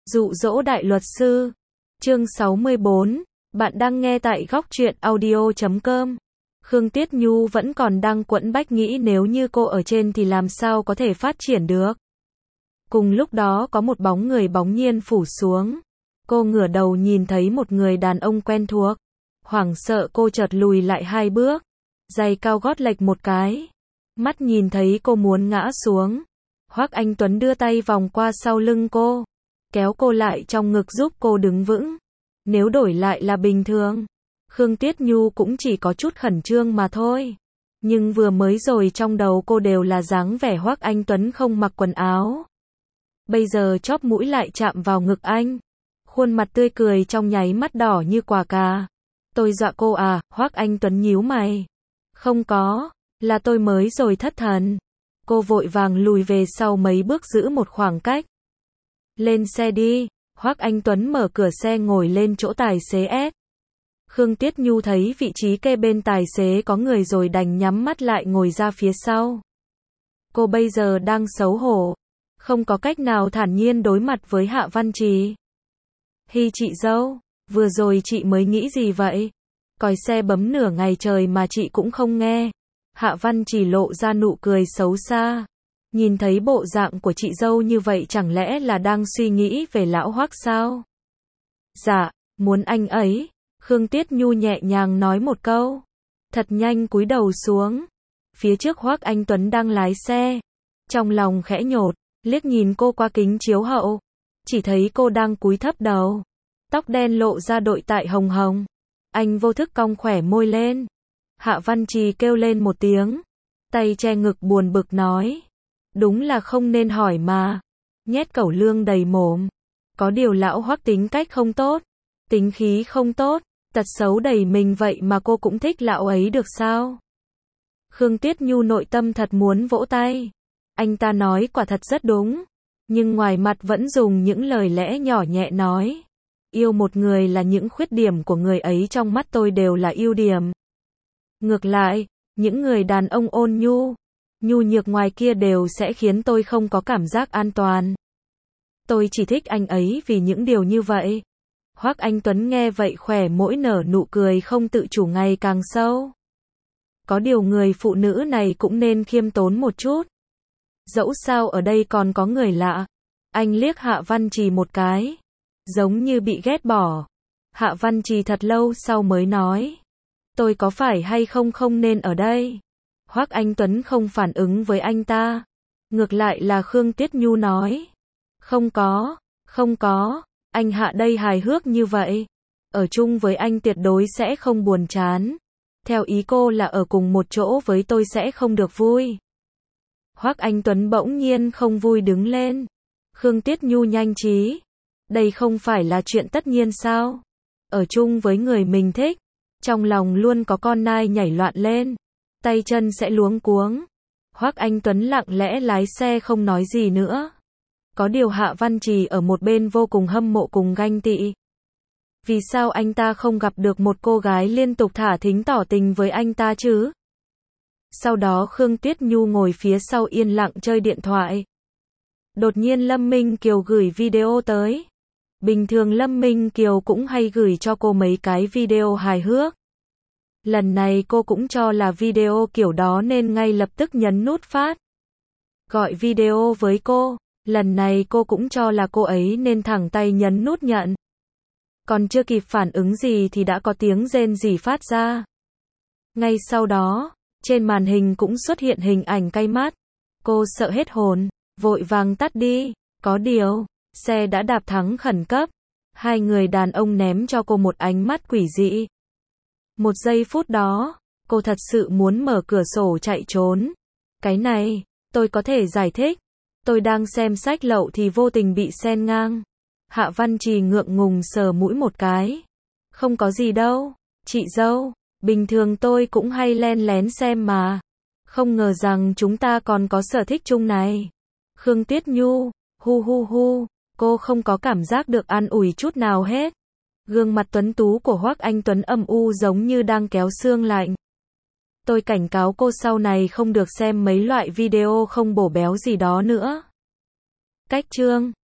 Dụ dỗ đại luật sư. Chương 64. Bạn đang nghe tại góc truyện audio.com. Khương Tiết Nhu vẫn còn đang quẫn bách nghĩ nếu như cô ở trên thì làm sao có thể phát triển được. Cùng lúc đó có một bóng người bỗng nhiên phủ xuống. Cô ngửa đầu nhìn thấy một người đàn ông quen thuộc. Hoảng sợ cô chợt lùi lại 2 bước. Giày cao gót lệch một cái. Mắt nhìn thấy cô muốn ngã xuống. Hoắc Anh Tuấn đưa tay vòng qua sau lưng cô. Kéo cô lại trong ngực giúp cô đứng vững. Nếu đổi lại là bình thường, Khương Tiết Nhu cũng chỉ có chút khẩn trương mà thôi. Nhưng vừa mới rồi trong đầu cô đều là dáng vẻ Hoắc Anh Tuấn không mặc quần áo. Bây giờ chóp mũi lại chạm vào ngực anh. Khuôn mặt tươi cười trong nháy mắt đỏ như quả cà. Tôi dọa cô à? Hoắc Anh Tuấn nhíu mày. Không có, là tôi mới rồi thất thần. Cô vội vàng lùi về sau mấy bước giữ một khoảng cách. Lên xe đi. Hoắc Anh Tuấn mở cửa xe ngồi lên chỗ tài xế S. Khương Tiết Nhu thấy vị trí kê bên tài xế có người rồi đành nhắm mắt lại ngồi ra phía sau. Cô bây giờ đang xấu hổ, không có cách nào thản nhiên đối mặt với Hạ Văn Trì. Hi chị dâu, vừa rồi chị mới nghĩ gì vậy? Còi xe bấm nửa ngày trời mà chị cũng không nghe. Hạ Văn Trì lộ ra nụ cười xấu xa. Nhìn thấy bộ dạng của chị dâu như vậy chẳng lẽ là đang suy nghĩ về lão Hoắc sao? Dạ, muốn anh ấy. Khương Tiết Nhu nhẹ nhàng nói một câu. Thật nhanh cúi đầu xuống. Phía trước Hoắc Anh Tuấn đang lái xe. Trong lòng khẽ nhột, liếc nhìn cô qua kính chiếu hậu. Chỉ thấy cô đang cúi thấp đầu. Tóc đen lộ ra đội tại hồng hồng. Anh vô thức cong khỏe môi lên. Hạ Văn Trì kêu lên một tiếng. Tay che ngực buồn bực nói. Đúng là không nên hỏi mà. Nhét cẩu lương đầy mồm. Có điều lão Hoắc tính cách không tốt. Tính khí không tốt. Tật xấu đầy mình vậy mà cô cũng thích lão ấy được sao? Khương Tiết Nhu nội tâm thật muốn vỗ tay. Anh ta nói quả thật rất đúng. Nhưng ngoài mặt vẫn dùng những lời lẽ nhỏ nhẹ nói. Yêu một người là những khuyết điểm của người ấy trong mắt tôi đều là ưu điểm. Ngược lại, những người đàn ông ôn nhu, nhu nhược ngoài kia đều sẽ khiến tôi không có cảm giác an toàn. Tôi chỉ thích anh ấy vì những điều như vậy. Hoắc Anh Tuấn nghe vậy khỏe môi nở nụ cười không tự chủ ngày càng sâu. Có điều người phụ nữ này cũng nên khiêm tốn một chút. Dẫu sao ở đây còn có người lạ. Anh liếc Hạ Văn Trì một cái. Giống như bị ghét bỏ. Hạ Văn Trì thật lâu sau mới nói. Tôi có phải hay không không nên ở đây? Hoắc Anh Tuấn không phản ứng với anh ta. Ngược lại là Khương Tiết Nhu nói. Không có, anh Hạ đây hài hước như vậy. Ở chung với anh tuyệt đối sẽ không buồn chán. Theo ý cô là ở cùng một chỗ với tôi sẽ không được vui. Hoắc Anh Tuấn bỗng nhiên không vui đứng lên. Khương Tiết Nhu nhanh trí. Đây không phải là chuyện tất nhiên sao? Ở chung với người mình thích. Trong lòng luôn có con nai nhảy loạn lên. Tay chân sẽ luống cuống. Hoắc Anh Tuấn lặng lẽ lái xe không nói gì nữa. Có điều Hạ Văn Trì ở một bên vô cùng hâm mộ cùng ganh tị. Vì sao anh ta không gặp được một cô gái liên tục thả thính tỏ tình với anh ta chứ? Sau đó Khương Tiết Nhu ngồi phía sau yên lặng chơi điện thoại. Đột nhiên Lâm Minh Kiều gửi video tới. Bình thường Lâm Minh Kiều cũng hay gửi cho cô mấy cái video hài hước. Lần này cô cũng cho là video kiểu đó nên ngay lập tức nhấn nút phát. Gọi video với cô. Lần này cô cũng cho là cô ấy nên thẳng tay nhấn nút nhận. Còn chưa kịp phản ứng gì thì đã có tiếng rên rỉ phát ra. Ngay sau đó, trên màn hình cũng xuất hiện hình ảnh cay mắt. Cô sợ hết hồn, vội vàng tắt đi. Có điều, xe đã đạp thắng khẩn cấp. Hai người đàn ông ném cho cô một ánh mắt quỷ dị. Một giây phút đó, cô thật sự muốn mở cửa sổ chạy trốn. Cái này, tôi có thể giải thích. Tôi đang xem sách lậu thì vô tình bị xen ngang. Hạ Văn Trì ngượng ngùng sờ mũi một cái. Không có gì đâu, chị dâu. Bình thường tôi cũng hay len lén xem mà. Không ngờ rằng chúng ta còn có sở thích chung này. Khương Tiết Nhu, hu, cô không có cảm giác được an ủi chút nào hết. Gương mặt tuấn tú của Hoắc Anh Tuấn âm u giống như đang kéo xương lạnh. Tôi cảnh cáo cô sau này không được xem mấy loại video không bổ béo gì đó nữa. Cách chương